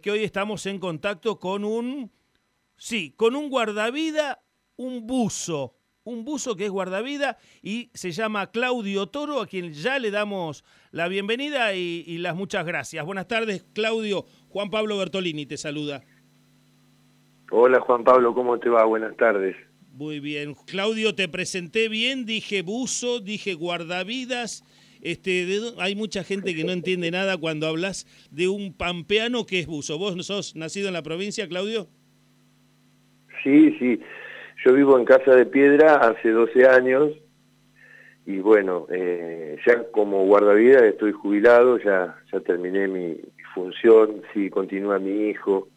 que hoy estamos en contacto con con un guardavida, un buzo que es guardavida y se llama Claudio Toro, a quien ya le damos la bienvenida y las muchas gracias. Buenas tardes, Claudio. Juan Pablo Bertolini te saluda. Hola Juan Pablo, ¿cómo te va? Buenas tardes. Muy bien. Claudio, te presenté bien, dije buzo, dije guardavidas. Hay mucha gente que no entiende nada cuando hablas de un pampeano que es buzo. ¿Vos sos nacido en la provincia, Claudio? Sí. Yo vivo en Casa de Piedra hace 12 años y bueno, ya como guardavidas estoy jubilado, ya terminé mi función, sí, continúa mi hijo.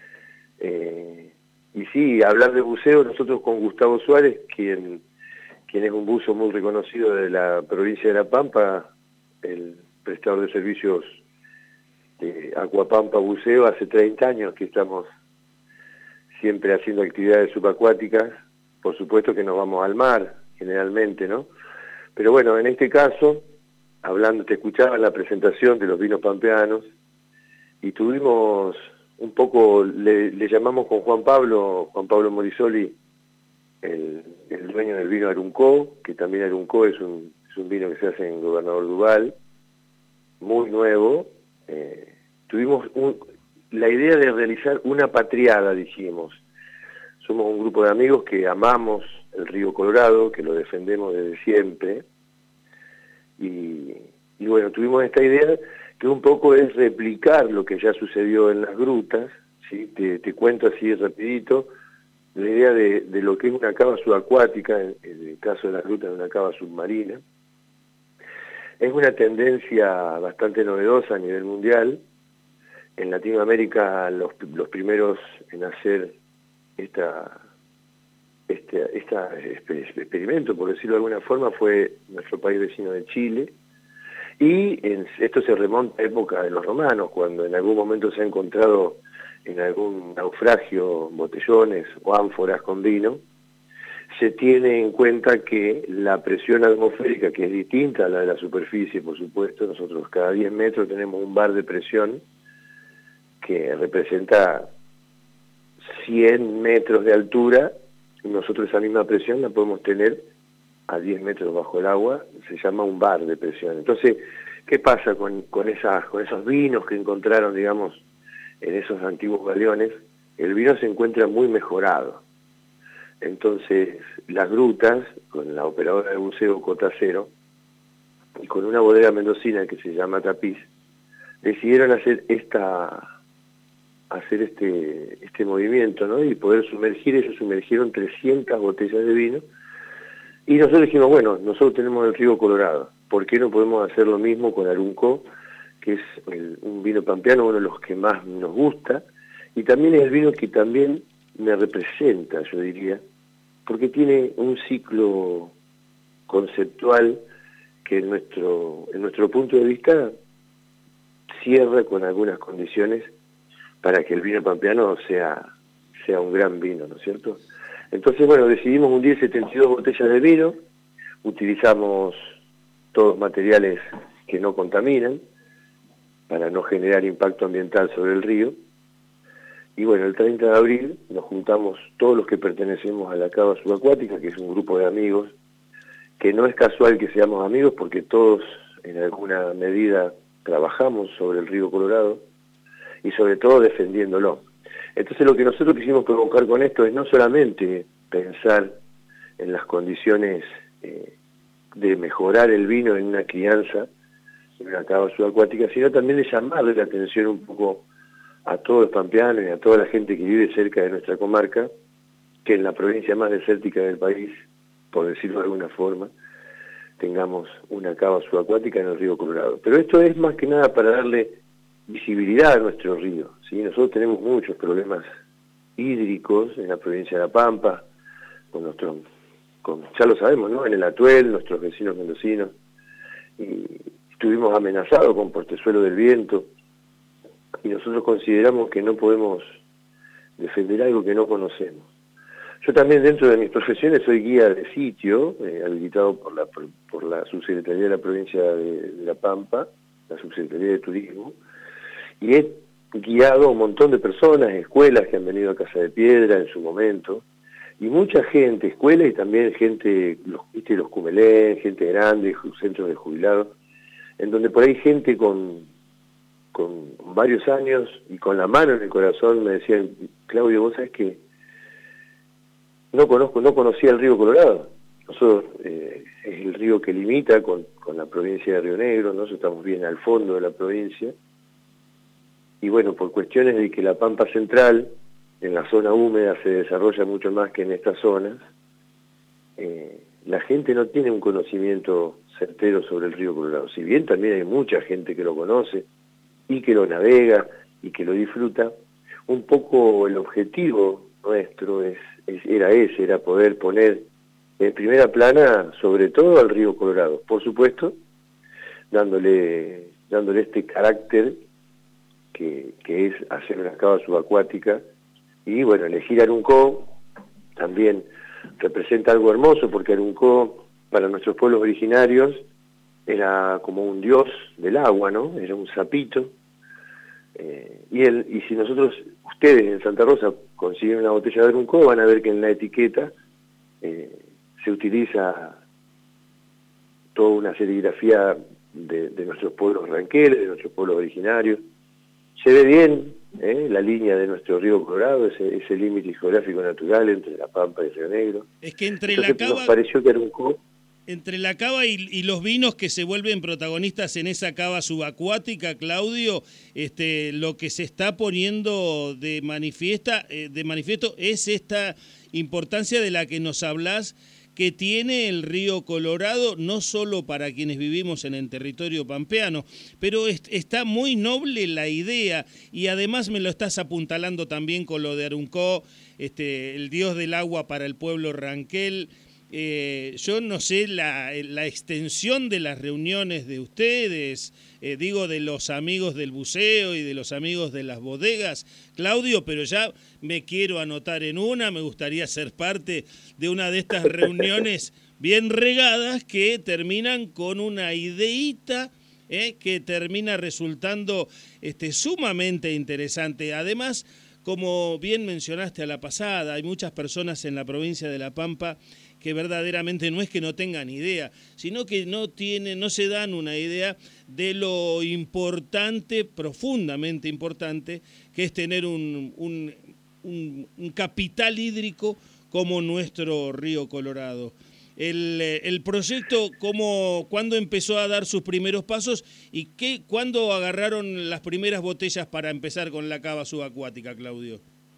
Y sí, hablar de buceo, nosotros con Gustavo Suárez, quien es un buzo muy reconocido de la provincia de La Pampa, el prestador de servicios de Aquapampa Buceo, hace 30 años que estamos siempre haciendo actividades subacuáticas. Por supuesto que nos vamos al mar, generalmente, ¿no? Pero bueno, en este caso, te escuchaba en la presentación de los vinos pampeanos, y tuvimos un poco, le llamamos con Juan Pablo Morisoli, el dueño del vino Aruncó, que también Aruncó es un vino que se hace en Gobernador Duval, muy nuevo. Tuvimos la idea de realizar una patriada, dijimos. Somos un grupo de amigos que amamos el río Colorado, que lo defendemos desde siempre, y bueno, tuvimos esta idea que un poco es replicar lo que ya sucedió en las grutas, ¿sí? Te cuento así rapidito, la idea de lo que es una cava subacuática, en el caso de las grutas de una cava submarina. Es una tendencia bastante novedosa a nivel mundial. En Latinoamérica los primeros en hacer este experimento, por decirlo de alguna forma, fue nuestro país vecino de Chile, y esto se remonta a época de los romanos, cuando en algún momento se ha encontrado en algún naufragio botellones o ánforas con vino. Se tiene en cuenta que la presión atmosférica, que es distinta a la de la superficie, por supuesto, nosotros cada 10 metros tenemos un bar de presión que representa 100 metros de altura, y nosotros esa misma presión la podemos tener a 10 metros bajo el agua, se llama un bar de presión. Entonces, ¿qué pasa con esos vinos que encontraron, digamos, en esos antiguos galeones? El vino se encuentra muy mejorado. Entonces, las grutas, con la operadora de buceo Cota Cero, y con una bodega mendocina que se llama Tapiz, decidieron hacer este movimiento, ¿no? Y poder sumergir. Ellos sumergieron 300 botellas de vino, y nosotros dijimos, bueno, nosotros tenemos el río Colorado, ¿por qué no podemos hacer lo mismo con Aruncó, que es un vino pampeano, uno de los que más nos gusta, y también es el vino que también me representa, yo diría, porque tiene un ciclo conceptual que en nuestro punto de vista cierra con algunas condiciones para que el vino pampeano sea un gran vino, ¿no es cierto? Entonces, bueno, decidimos hundir 72 botellas de vino, utilizamos todos materiales que no contaminan para no generar impacto ambiental sobre el río. Y bueno, el 30 de abril nos juntamos todos los que pertenecemos a la Cava Subacuática, que es un grupo de amigos, que no es casual que seamos amigos porque todos en alguna medida trabajamos sobre el río Colorado y sobre todo defendiéndolo. Entonces lo que nosotros quisimos provocar con esto es no solamente pensar en las condiciones de mejorar el vino en una crianza, en una cava subacuática, sino también de llamarle la atención un poco a todos los pampeanos y a toda la gente que vive cerca de nuestra comarca, que en la provincia más desértica del país, por decirlo de alguna forma, tengamos una cava subacuática en el río Colorado. Pero esto es más que nada para darle visibilidad a nuestro río, ¿sí? Nosotros tenemos muchos problemas hídricos en la provincia de La Pampa, ya lo sabemos, ¿no? En el Atuel, nuestros vecinos mendocinos, y estuvimos amenazados con portezuelo del viento, y nosotros consideramos que no podemos defender algo que no conocemos. Yo también dentro de mis profesiones soy guía de sitio, habilitado por la Subsecretaría de la Provincia de La Pampa, la Subsecretaría de Turismo, y he guiado a un montón de personas, escuelas que han venido a Casa de Piedra en su momento, y mucha gente, escuelas y también gente, los Cumelén, gente grande, centros de jubilados, en donde por ahí gente con varios años y con la mano en el corazón me decían, Claudio, vos sabés que no conocía el río Colorado. Nosotros, es el río que limita con la provincia de Río Negro, nosotros estamos bien al fondo de la provincia, y bueno, por cuestiones de que la Pampa Central, en la zona húmeda, se desarrolla mucho más que en estas zonas, la gente no tiene un conocimiento certero sobre el río Colorado. Si bien también hay mucha gente que lo conoce y que lo navega y que lo disfruta, un poco el objetivo nuestro era poder poner en primera plana sobre todo al río Colorado, por supuesto, dándole este carácter que es hacer una cava subacuática, y bueno, elegir Aruncó también representa algo hermoso, porque Aruncó para nuestros pueblos originarios era como un dios del agua, ¿no? Era un sapito, y si ustedes en Santa Rosa consiguen una botella de Aruncó, van a ver que en la etiqueta se utiliza toda una serigrafía de nuestros pueblos ranqueles, de nuestros pueblos originarios. Se ve bien la línea de nuestro río Colorado, ese límite geográfico natural entre La Pampa y Río Negro. Es que entre Entonces, la cava... nos pareció que Aruncó... Entre la cava y los vinos que se vuelven protagonistas en esa cava subacuática, Claudio, lo que se está poniendo de manifiesto es esta importancia de la que nos hablás, que tiene el río Colorado, no solo para quienes vivimos en el territorio pampeano, pero está muy noble la idea, y además me lo estás apuntalando también con lo de Aruncó, el dios del agua para el pueblo ranquel. Yo no sé la extensión de las reuniones de ustedes, digo, de los amigos del buceo y de los amigos de las bodegas, Claudio, pero ya me quiero anotar en una, me gustaría ser parte de una de estas reuniones bien regadas que terminan con una ideíta, que termina resultando sumamente interesante. Además, como bien mencionaste a la pasada, hay muchas personas en la provincia de La Pampa que verdaderamente no es que no tengan idea, sino que no se dan una idea de lo importante, profundamente importante, que es tener un capital hídrico como nuestro río Colorado. El proyecto, ¿cuándo empezó a dar sus primeros pasos y cuándo agarraron las primeras botellas para empezar con la cava subacuática, Claudio?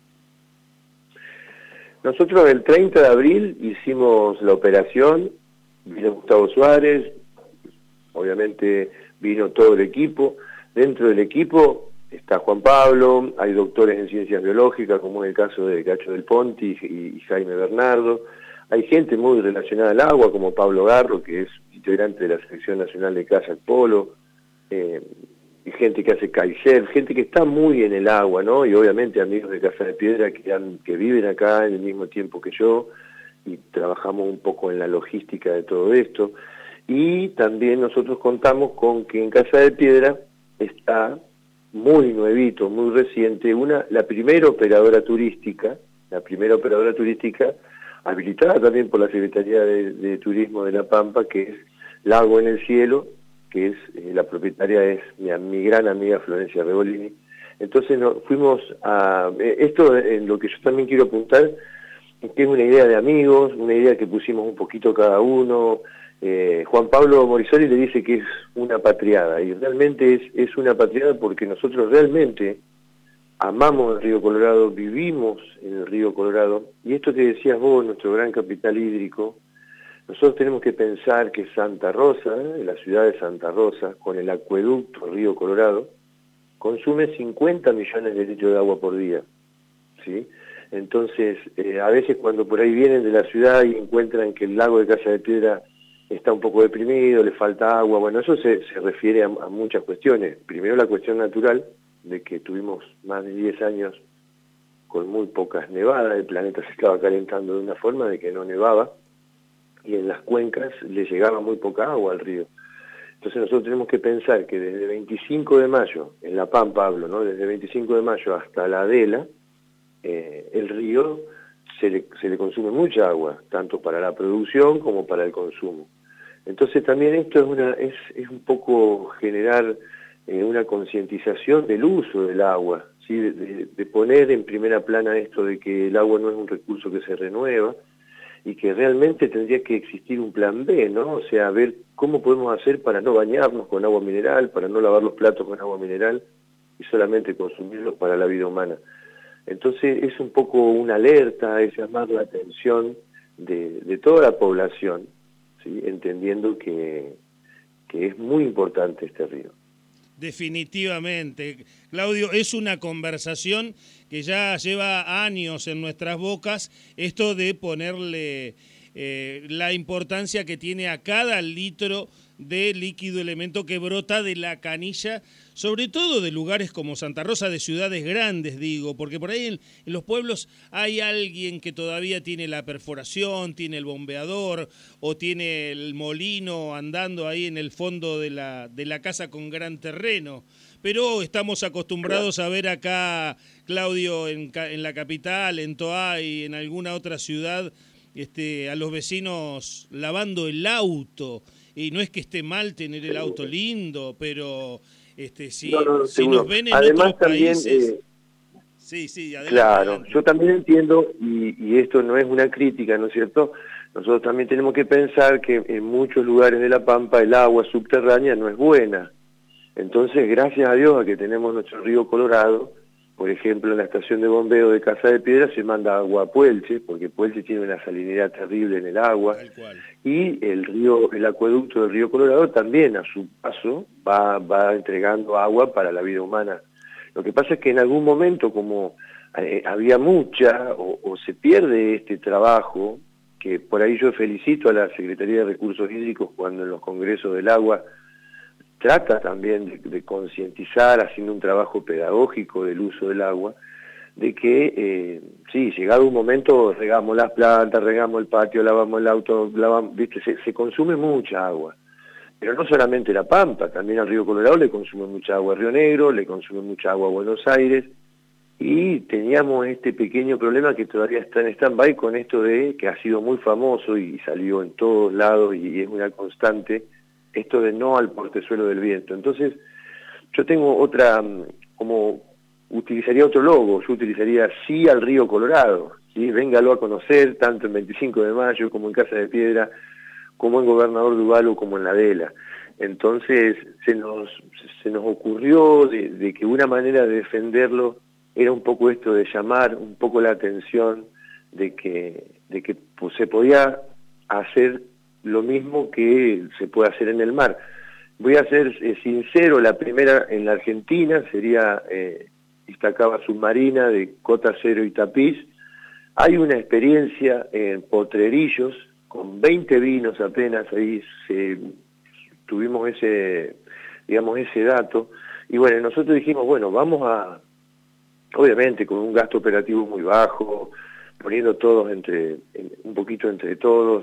Nosotros el 30 de abril hicimos la operación, vino Gustavo Suárez, obviamente vino todo el equipo. Dentro del equipo está Juan Pablo, hay doctores en ciencias biológicas, como en el caso de Cacho del Ponti y Jaime Bernardo. Hay gente muy relacionada al agua, como Pablo Garro, que es integrante de la Selección Nacional de Kayak Polo, y gente que hace kaiser, gente que está muy en el agua, ¿no? Y obviamente amigos de Casa de Piedra que viven acá en el mismo tiempo que yo, y trabajamos un poco en la logística de todo esto. Y también nosotros contamos con que en Casa de Piedra está muy nuevito, muy reciente, la primera operadora turística habilitada también por la Secretaría de Turismo de La Pampa, que es Lago en el Cielo, que es la propietaria es mi gran amiga Florencia Rebolini. Entonces fuimos a... Esto en lo que yo también quiero apuntar, que es una idea de amigos, una idea que pusimos un poquito cada uno. Juan Pablo Morisoli le dice que es una patriada, y realmente es una patriada porque nosotros realmente amamos el río Colorado, vivimos en el río Colorado, y esto que decías vos, nuestro gran capital hídrico, nosotros tenemos que pensar que Santa Rosa, la ciudad de Santa Rosa, con el acueducto río Colorado, consume 50 millones de litros de agua por día, ¿sí? Entonces, a veces cuando por ahí vienen de la ciudad y encuentran que el lago de Casa de Piedra está un poco deprimido, le falta agua, bueno, eso se refiere a muchas cuestiones. Primero la cuestión natural, de que tuvimos más de 10 años con muy pocas nevadas, el planeta se estaba calentando de una forma de que no nevaba, y en las cuencas le llegaba muy poca agua al río. Entonces nosotros tenemos que pensar que desde 25 de mayo, en La Pampa hablo, ¿no? Desde 25 de mayo hasta la Adela, el río se le consume mucha agua, tanto para la producción como para el consumo. Entonces también esto es un poco generar una concientización del uso del agua, ¿sí? De poner en primera plana esto de que el agua no es un recurso que se renueva y que realmente tendría que existir un plan B, ¿no? O sea, ver cómo podemos hacer para no bañarnos con agua mineral, para no lavar los platos con agua mineral y solamente consumirlos para la vida humana. Entonces es un poco una alerta, es llamar la atención de toda la población, ¿sí? Entendiendo que es muy importante este río. Definitivamente. Claudio, es una conversación que ya lleva años en nuestras bocas, esto de ponerle la importancia que tiene a cada litro de líquido elemento que brota de la canilla, sobre todo de lugares como Santa Rosa, de ciudades grandes, digo, porque por ahí en los pueblos hay alguien que todavía tiene la perforación, tiene el bombeador o tiene el molino andando ahí en el fondo de la casa con gran terreno. Pero estamos acostumbrados a ver acá, Claudio, en la capital, en Toay y en alguna otra ciudad, a los vecinos lavando el auto. Y no es que esté mal tener el auto lindo, pero si nos ven en Además, otros países... Sí, adelante. Claro, adelante. yo también entiendo, y esto no es una crítica, ¿no es cierto? Nosotros también tenemos que pensar que en muchos lugares de La Pampa el agua subterránea no es buena. Entonces, gracias a Dios a que tenemos nuestro río Colorado, por ejemplo, en la estación de bombeo de Casa de Piedra se manda agua a Puelche, porque Puelche tiene una salinidad terrible en el agua, y el acueducto del río Colorado también a su paso va entregando agua para la vida humana. Lo que pasa es que en algún momento, como había mucha, o se pierde este trabajo, que por ahí yo felicito a la Secretaría de Recursos Hídricos cuando en los congresos del agua trata también de concientizar, haciendo un trabajo pedagógico del uso del agua, de que, sí, llegado un momento, regamos las plantas, regamos el patio, lavamos el auto, ¿viste? Se consume mucha agua. Pero no solamente La Pampa, también al río Colorado le consume mucha agua Río Negro, le consume mucha agua Buenos Aires, y teníamos este pequeño problema que todavía está en stand-by con esto de que ha sido muy famoso y salió en todos lados y es una constante, esto de no al portezuelo del viento. Entonces, yo tengo utilizaría otro logo, yo utilizaría sí al río Colorado, ¿sí? Véngalo a conocer, tanto en 25 de mayo como en Casa de Piedra, como en Gobernador Duvalo, como en la Adela. Entonces, se nos ocurrió de que una manera de defenderlo era un poco esto de llamar un poco la atención de que pues, se podía hacer lo mismo que se puede hacer en el mar. Voy a ser sincero, la primera en la Argentina sería Iztacaba Submarina de Cota Cero y Tapiz. Hay una experiencia en Potrerillos, con 20 vinos apenas, ahí tuvimos ese dato, y bueno, nosotros dijimos, bueno, vamos a, obviamente con un gasto operativo muy bajo, poniendo todos un poquito entre todos,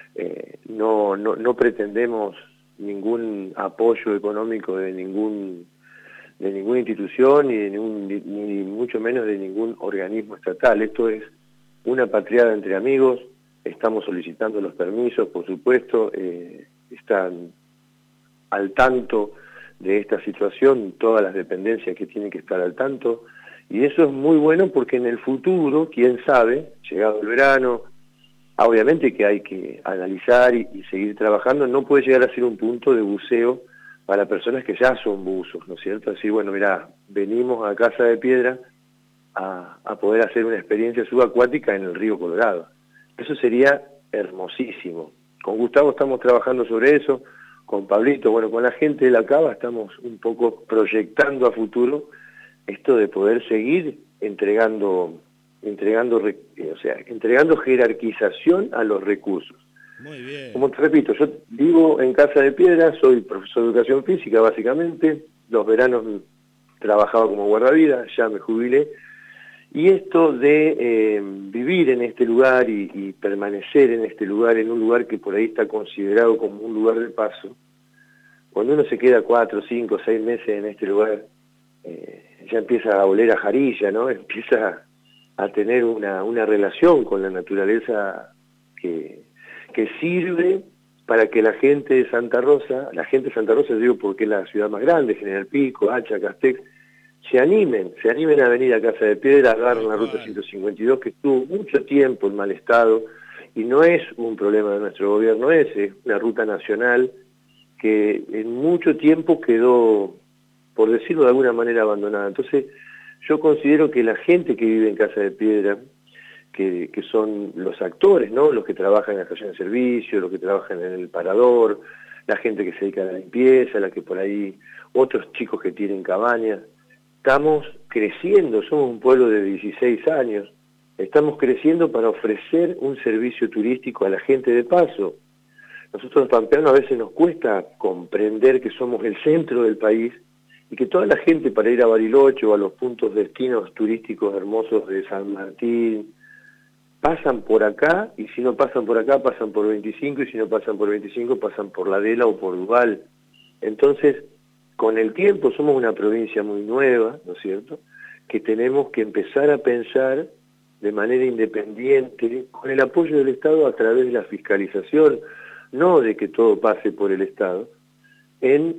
no pretendemos ningún apoyo económico de ninguna institución ni mucho menos de ningún organismo estatal. Esto es una patriada entre amigos, estamos solicitando los permisos, por supuesto, están al tanto de esta situación todas las dependencias que tienen que estar al tanto, y eso es muy bueno porque en el futuro, quién sabe, llegado el verano, obviamente que hay que analizar y seguir trabajando, no puede llegar a ser un punto de buceo para personas que ya son buzos, ¿no es cierto? Así, bueno, mirá, venimos a Casa de Piedra a poder hacer una experiencia subacuática en el río Colorado. Eso sería hermosísimo. Con Gustavo estamos trabajando sobre eso, con Pablito, bueno, con la gente de la Cava estamos un poco proyectando a futuro esto de poder seguir entregando jerarquización a los recursos. Muy bien. Como te repito, yo vivo en Casa de Piedra, soy profesor de educación física básicamente, los veranos trabajaba como guardavidas, ya me jubilé, y esto de vivir en este lugar y permanecer en este lugar, en un lugar que por ahí está considerado como un lugar de paso, cuando uno se queda 4, 5, 6 meses en este lugar, ya empieza a oler a jarilla, ¿no? Empieza a tener una relación con la naturaleza que sirve para que la gente de Santa Rosa, digo porque es la ciudad más grande, General Pico, Hacha, Castex, se animen a venir a Casa de Piedra, agarren la ruta 152 que estuvo mucho tiempo en mal estado, y no es un problema de nuestro gobierno ese, es una ruta nacional que en mucho tiempo quedó, por decirlo de alguna manera, abandonada. Entonces, yo considero que la gente que vive en Casa de Piedra, que son los actores, ¿no? Los que trabajan en la estación de servicio, los que trabajan en el parador, la gente que se dedica a la limpieza, la que por ahí, otros chicos que tienen cabañas. Estamos creciendo, somos un pueblo de 16 años, estamos creciendo para ofrecer un servicio turístico a la gente de paso. Nosotros los pampeanos a veces nos cuesta comprender que somos el centro del país y que toda la gente para ir a Bariloche o a los puntos destinos turísticos hermosos de San Martín, pasan por acá, y si no pasan por acá, pasan por 25, y si no pasan por 25, pasan por La Adela o por Duval. Entonces, con el tiempo somos una provincia muy nueva, ¿no es cierto?, que tenemos que empezar a pensar de manera independiente, con el apoyo del Estado a través de la fiscalización, no de que todo pase por el Estado, en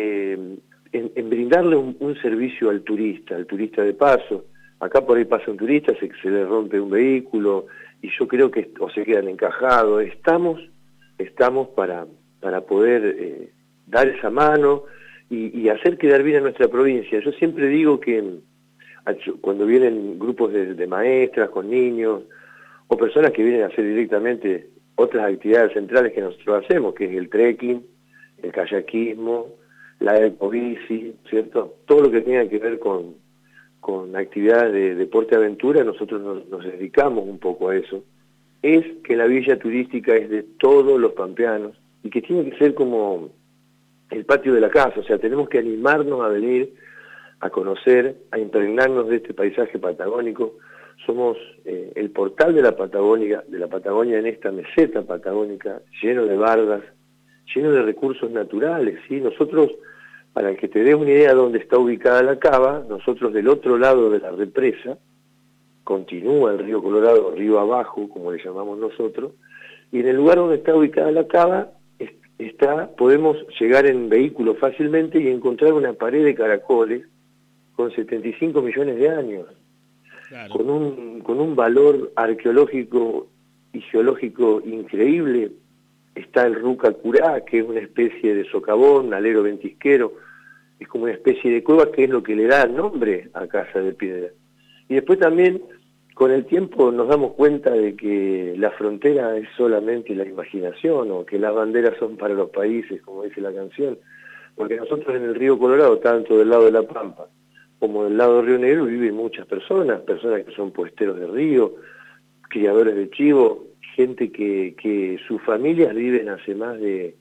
brindarle un servicio al turista de paso. Acá por ahí pasa un turista, se le rompe un vehículo, y yo creo que o se quedan encajados. Estamos para poder dar esa mano y hacer quedar bien a nuestra provincia. Yo siempre digo que cuando vienen grupos de maestras con niños, o personas que vienen a hacer directamente otras actividades centrales que nosotros hacemos, que es el trekking, el kayakismo, la ecobici, ¿cierto? Todo lo que tenga que ver con actividades de deporte-aventura, nosotros nos dedicamos un poco a eso. Es que la villa turística es de todos los pampeanos y que tiene que ser como el patio de la casa, o sea, tenemos que animarnos a venir, a conocer, a impregnarnos de este paisaje patagónico. Somos el portal de la Patagonia en esta meseta patagónica, lleno de bardas, lleno de recursos naturales, ¿sí? Nosotros, para que te des una idea de dónde está ubicada la cava, nosotros del otro lado de la represa, continúa el río Colorado, río abajo, como le llamamos nosotros, y en el lugar donde está ubicada la cava, podemos llegar en vehículo fácilmente y encontrar una pared de caracoles con 75 millones de años, claro, con un valor arqueológico y geológico increíble. Está el Ruca Curá, que es una especie de socavón, alero ventisquero, es como una especie de cueva que es lo que le da nombre a Casa de Piedra. Y después también, con el tiempo, nos damos cuenta de que la frontera es solamente la imaginación, o que las banderas son para los países, como dice la canción, porque nosotros en el río Colorado, tanto del lado de La Pampa como del lado del Río Negro, viven muchas personas que son puesteros de río, criadores de chivo, gente que sus familias viven hace más de,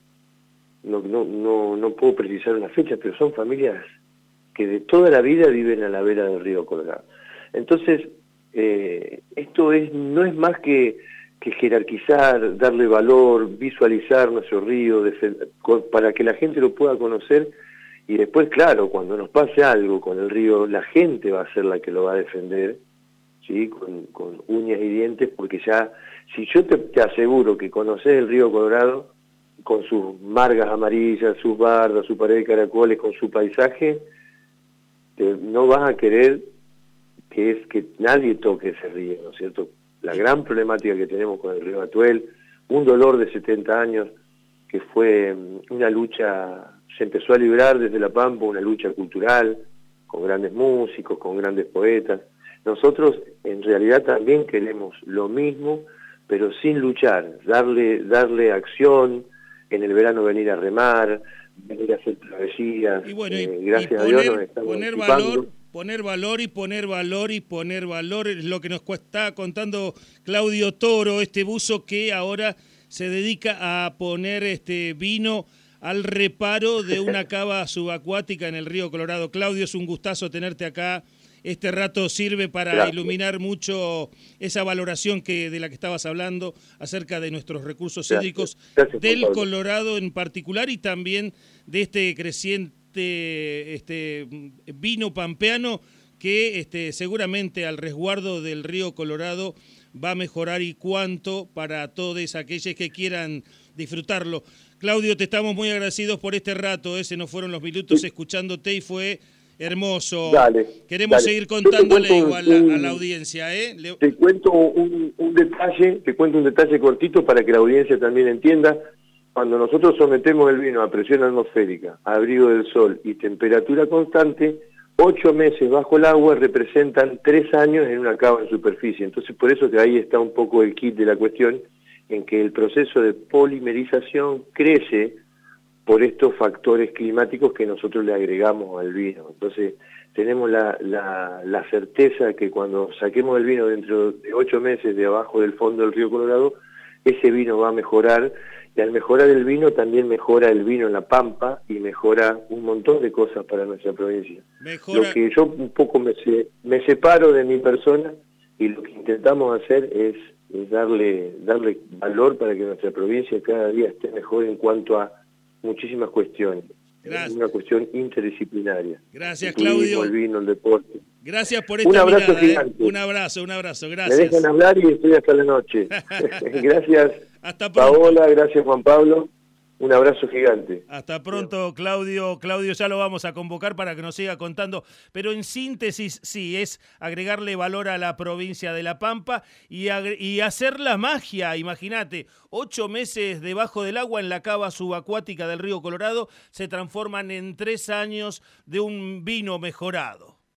no puedo precisar una fecha, pero son familias que de toda la vida viven a la vera del río Colorado. Entonces, esto no es más que jerarquizar, darle valor, visualizar nuestro río, para que la gente lo pueda conocer, y después, claro, cuando nos pase algo con el río, la gente va a ser la que lo va a defender, ¿sí? Con uñas y dientes, porque ya, si yo te aseguro que conocés el río Colorado, con sus margas amarillas, sus bardas, su pared de caracoles, con su paisaje, no vas a querer que nadie toque ese río, ¿no es cierto? La gran problemática que tenemos con el río Atuel, un dolor de 70 años, que fue una lucha, se empezó a librar desde La Pampa, una lucha cultural, con grandes músicos, con grandes poetas. Nosotros en realidad también queremos lo mismo, pero sin luchar, darle acción, en el verano venir a remar, venir a hacer travesías. Y bueno, gracias a Dios nos estamos poner valor es lo que nos está contando Claudio Toro, este buzo que ahora se dedica a poner vino al reparo de una cava subacuática en el río Colorado. Claudio, es un gustazo tenerte acá este rato sirve para Gracias. iluminar mucho esa valoración de la que estabas hablando acerca de nuestros recursos Gracias. hídricos Gracias, del Juan Pablo. Colorado en particular y también de este creciente vino pampeano que seguramente al resguardo del río Colorado va a mejorar y cuánto para todos aquellos que quieran disfrutarlo. Claudio, te estamos muy agradecidos por este rato, se nos fueron los minutos escuchándote y fue hermoso. Dale, Queremos seguir contándole igual a la audiencia. Te cuento un detalle cortito para que la audiencia también entienda. Cuando nosotros sometemos el vino a presión atmosférica, a abrigo del sol y temperatura constante, 8 meses bajo el agua representan 3 años en una cava en superficie. Entonces por eso que ahí está un poco el kit de la cuestión, en que el proceso de polimerización crece por estos factores climáticos que nosotros le agregamos al vino. Entonces tenemos la certeza que cuando saquemos el vino dentro de 8 meses de abajo del fondo del río Colorado, ese vino va a mejorar, y al mejorar el vino también mejora el vino en la Pampa y mejora un montón de cosas para nuestra provincia. Lo que yo un poco me separo de mi persona y lo que intentamos hacer es darle valor para que nuestra provincia cada día esté mejor en cuanto a muchísimas cuestiones. Gracias. Es una cuestión interdisciplnaria. Gracias, el turismo, Claudio. el vino, el deporte. Gracias por esta un abrazo mirada. gigante. Un abrazo, gracias. Me dejan hablar y estoy hasta la noche. Gracias, Hasta pronto. Paola, gracias, Juan Pablo. Un abrazo gigante. Hasta pronto, Claudio. Claudio, ya lo vamos a convocar para que nos siga contando. Pero en síntesis, sí, es agregarle valor a la provincia de La Pampa y hacer la magia. Imagínate, 8 meses debajo del agua en la cava subacuática del río Colorado se transforman en 3 años de un vino mejorado.